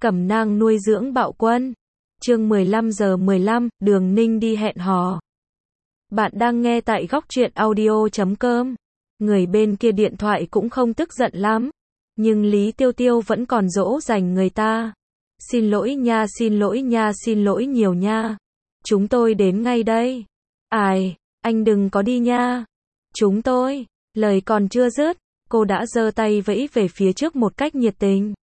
Cẩm nang nuôi dưỡng bạo quân. Chương 15:15, Đường Ninh đi hẹn hò. Bạn đang nghe tại Góc Truyện Audio.com. Người bên kia điện thoại cũng không tức giận lắm, nhưng Lý Tiêu Tiêu vẫn còn dỗ dành người ta. Xin lỗi nha, xin lỗi nha, xin lỗi nhiều nha. Chúng tôi đến ngay đây. Ai, anh đừng có đi nha. Chúng tôi, lời còn chưa dứt, cô đã giơ tay vẫy về phía trước một cách nhiệt tình.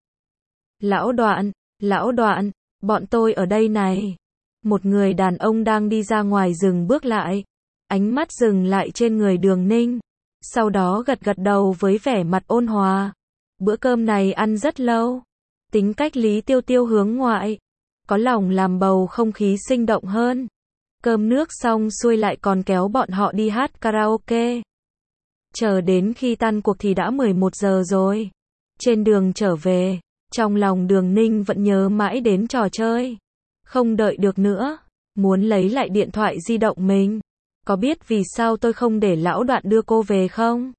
Lão Đoạn, bọn tôi ở đây này. Một người đàn ông đang đi ra ngoài dừng bước lại, ánh mắt dừng lại trên người Đường Ninh, sau đó gật gật đầu với vẻ mặt ôn hòa. Bữa cơm này ăn rất lâu. Tính cách Lý Tiêu Tiêu hướng ngoại, có lòng làm bầu không khí sinh động hơn. Cơm nước xong xuôi lại còn kéo bọn họ đi hát karaoke. Chờ đến khi tan cuộc thì đã 11 giờ rồi. Trên đường trở về, trong lòng Đường Ninh vẫn nhớ mãi đến trò chơi. Không đợi được nữa, muốn lấy lại điện thoại di động mình. Có biết vì sao tôi không để lão Đoạn đưa cô về không?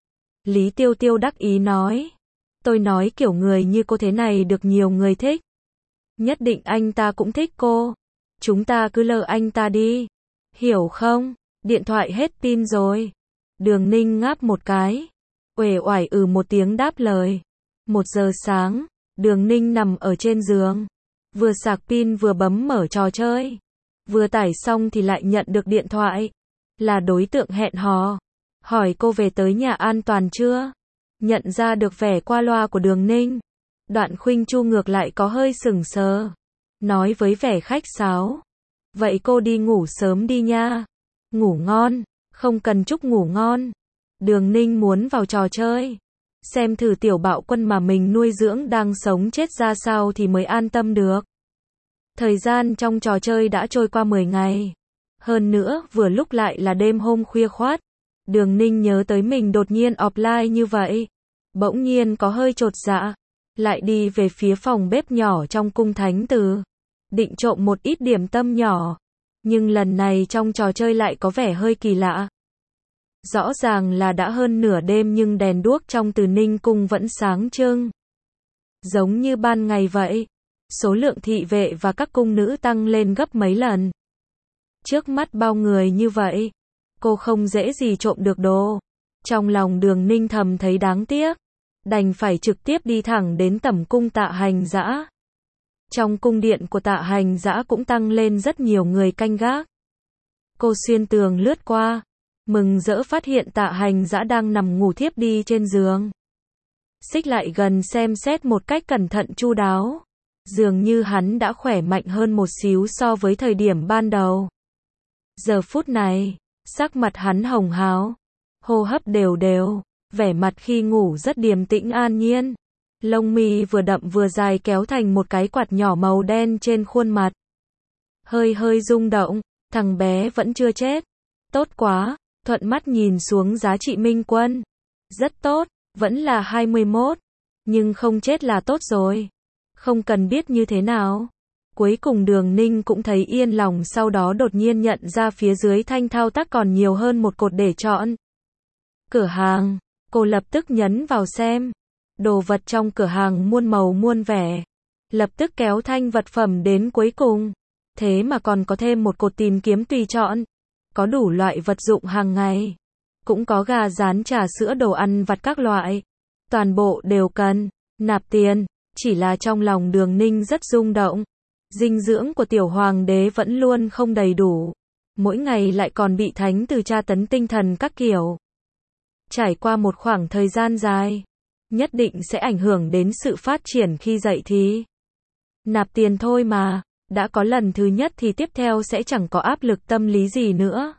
Lý Tiêu Tiêu đắc ý nói. Tôi nói kiểu người như cô thế này được nhiều người thích. Nhất định anh ta cũng thích cô. Chúng ta cứ lờ anh ta đi. Hiểu không? Điện thoại hết pin rồi. Đường Ninh ngáp một cái. Uể oải một tiếng đáp lời. 1 giờ sáng, Đường Ninh nằm ở trên giường. Vừa sạc pin vừa bấm mở trò chơi. Vừa tải xong thì lại nhận được điện thoại. Là đối tượng hẹn hò. Hỏi cô về tới nhà an toàn chưa? Nhận ra được vẻ qua loa của Đường Ninh, Đoạn Khuynh Chu ngược lại có hơi sững sờ. Nói với vẻ khách sáo. Vậy cô đi ngủ sớm đi nha. Ngủ ngon. Không cần chúc ngủ ngon. Đường Ninh muốn vào trò chơi. Xem thử tiểu bạo quân mà mình nuôi dưỡng đang sống chết ra sao thì mới an tâm được. Thời gian trong trò chơi đã trôi qua 10 ngày. Hơn nữa, vừa lúc lại là đêm hôm khuya khoắt. Đường Ninh nhớ tới mình đột nhiên offline như vậy. Bỗng nhiên có hơi chột dạ. Lại đi về phía phòng bếp nhỏ trong cung thánh từ. Định trộm một ít điểm tâm nhỏ. Nhưng lần này trong trò chơi lại có vẻ hơi kỳ lạ. Rõ ràng là đã hơn nửa đêm nhưng đèn đuốc trong Từ Ninh cung vẫn sáng trưng. Giống như ban ngày vậy. Số lượng thị vệ và các cung nữ tăng lên gấp mấy lần. Trước mắt bao người như vậy, cô không dễ gì trộm được đồ. Trong lòng Đường Ninh thầm thấy đáng tiếc, đành phải trực tiếp đi thẳng đến tẩm cung Tạ Hành Dã. Trong cung điện của Tạ Hành Dã cũng tăng lên rất nhiều người canh gác. Cô xuyên tường lướt qua, mừng rỡ phát hiện Tạ Hành Dã đang nằm ngủ thiếp đi trên giường. Xích lại gần xem xét một cách cẩn thận chu đáo. Dường như hắn đã khỏe mạnh hơn một xíu so với thời điểm ban đầu. Giờ phút này, sắc mặt hắn hồng hào, hô hấp đều đều, vẻ mặt khi ngủ rất điềm tĩnh an nhiên. Lông mi vừa đậm vừa dài kéo thành một cái quạt nhỏ màu đen trên khuôn mặt. Hơi hơi rung động, thằng bé vẫn chưa chết. Tốt quá, thuận mắt nhìn xuống giá trị minh quân. Rất tốt, vẫn là 21. Nhưng không chết là tốt rồi. Không cần biết như thế nào. Cuối cùng Đường Ninh cũng thấy yên lòng, sau đó đột nhiên nhận ra phía dưới thanh thao tác còn nhiều hơn một cột để chọn. Cửa hàng. Cô lập tức nhấn vào xem. Đồ vật trong cửa hàng muôn màu muôn vẻ. Lập tức kéo thanh vật phẩm đến cuối cùng. Thế mà còn có thêm một cột tìm kiếm tùy chọn. Có đủ loại vật dụng hàng ngày. Cũng có gà rán, trà sữa, đồ ăn vặt các loại. Toàn bộ đều cần nạp tiền. Chỉ là trong lòng Đường Ninh rất rung động. Dinh dưỡng của tiểu hoàng đế vẫn luôn không đầy đủ. Mỗi ngày lại còn bị thánh từ tra tấn tinh thần các kiểu. Trải qua một khoảng thời gian dài, nhất định sẽ ảnh hưởng đến sự phát triển khi dậy thì. Nạp tiền thôi mà, đã có lần thứ nhất thì tiếp theo sẽ chẳng có áp lực tâm lý gì nữa.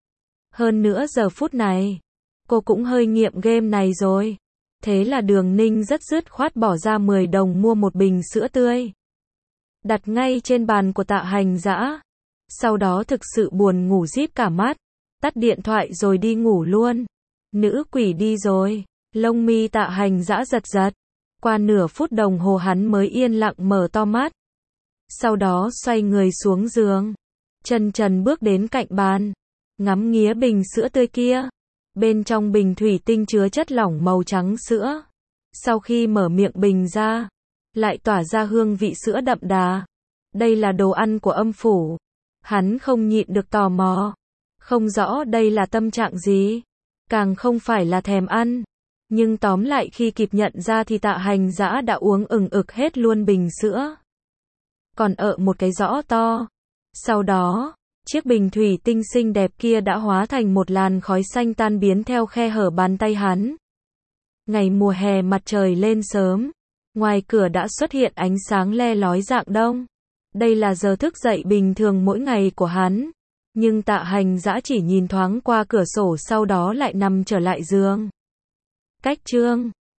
Hơn nữa giờ phút này, cô cũng hơi nghiện game này rồi. Thế là Đường Ninh rất dứt khoát bỏ ra 10 đồng mua một bình sữa tươi. Đặt ngay trên bàn của Tạ Hành Dã. Sau đó thực sự buồn ngủ díp cả mắt. Tắt điện thoại rồi đi ngủ luôn. Nữ quỷ đi rồi. Lông mi Tạ Hành Dã giật giật. Qua nửa phút đồng hồ hắn mới yên lặng mở to mắt. Sau đó xoay người xuống giường. Chân trần bước đến cạnh bàn. Ngắm nghía bình sữa tươi kia. Bên trong bình thủy tinh chứa chất lỏng màu trắng sữa. Sau khi mở miệng bình ra, lại tỏa ra hương vị sữa đậm đà. Đây là đồ ăn của âm phủ. Hắn không nhịn được tò mò. Không rõ đây là tâm trạng gì. Càng không phải là thèm ăn. Nhưng tóm lại khi kịp nhận ra thì Tạ Hành Dã đã uống ừng ực hết luôn bình sữa. Còn một cái giõ to. Sau đó, chiếc bình thủy tinh xinh đẹp kia đã hóa thành một làn khói xanh tan biến theo khe hở bàn tay hắn. Ngày mùa hè mặt trời lên sớm. Ngoài cửa đã xuất hiện ánh sáng le lói rạng đông. Đây là giờ thức dậy bình thường mỗi ngày của hắn. Nhưng Tạ Hành Dã chỉ nhìn thoáng qua cửa sổ sau đó lại nằm trở lại giường. Cách chương